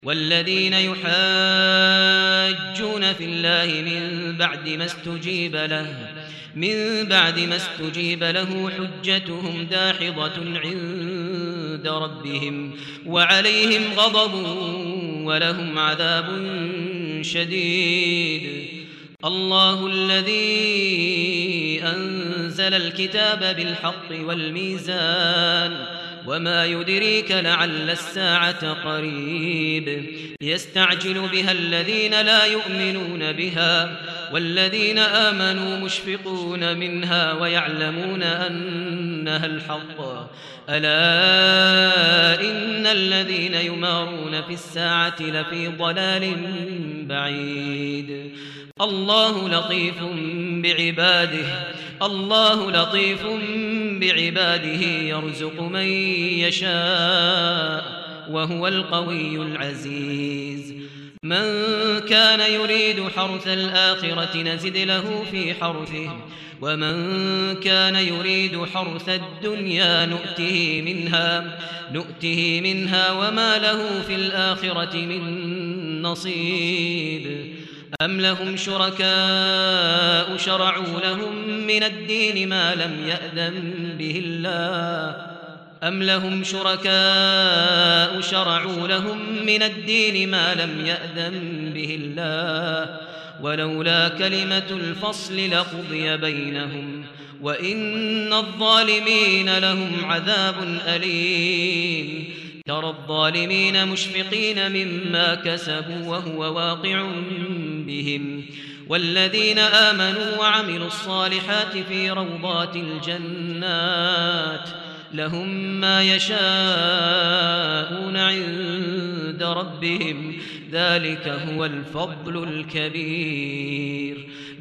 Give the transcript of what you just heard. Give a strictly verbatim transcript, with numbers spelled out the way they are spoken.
والذين يحاجون في الله من بعد ما استجيب له من بعد ما استجيب له حجتهم داحضة عند ربهم وعليهم غضب ولهم عذاب شديد. الله الذي أنزل الكتاب بالحق والميزان وما يدريك لعل الساعة قريب. يستعجل بها الذين لا يؤمنون بها والذين آمنوا مشفقون منها ويعلمون أنها الحق. ألا إن الذين يمارون في الساعة لفي ضلال بعيد. الله لطيف بعباده الله لطيف بعباده يرزق من يشاء وهو القوي العزيز. من كان يريد حرث الآخرة نزد له في حرثه ومن كان يريد حرث الدنيا نؤته منها نؤته منها وما له في الآخرة من نصيب. أم لهم شركاء شرعوا لهم من الدين ما لم يأذن به الله أم لهم شركاء شرعوا لهم من الدين ما لم يأذن به الله ولولا كلمة الفصل لقضي بينهم وإن الظالمين لهم عذاب أليم. ترى الظالمين مشفقين مما كسبوا وهو واقع بهم والذين آمنوا وعملوا الصالحات في روضات الجنات لهم ما يشاءون عند ربهم ذلك هو الفضل الكبير.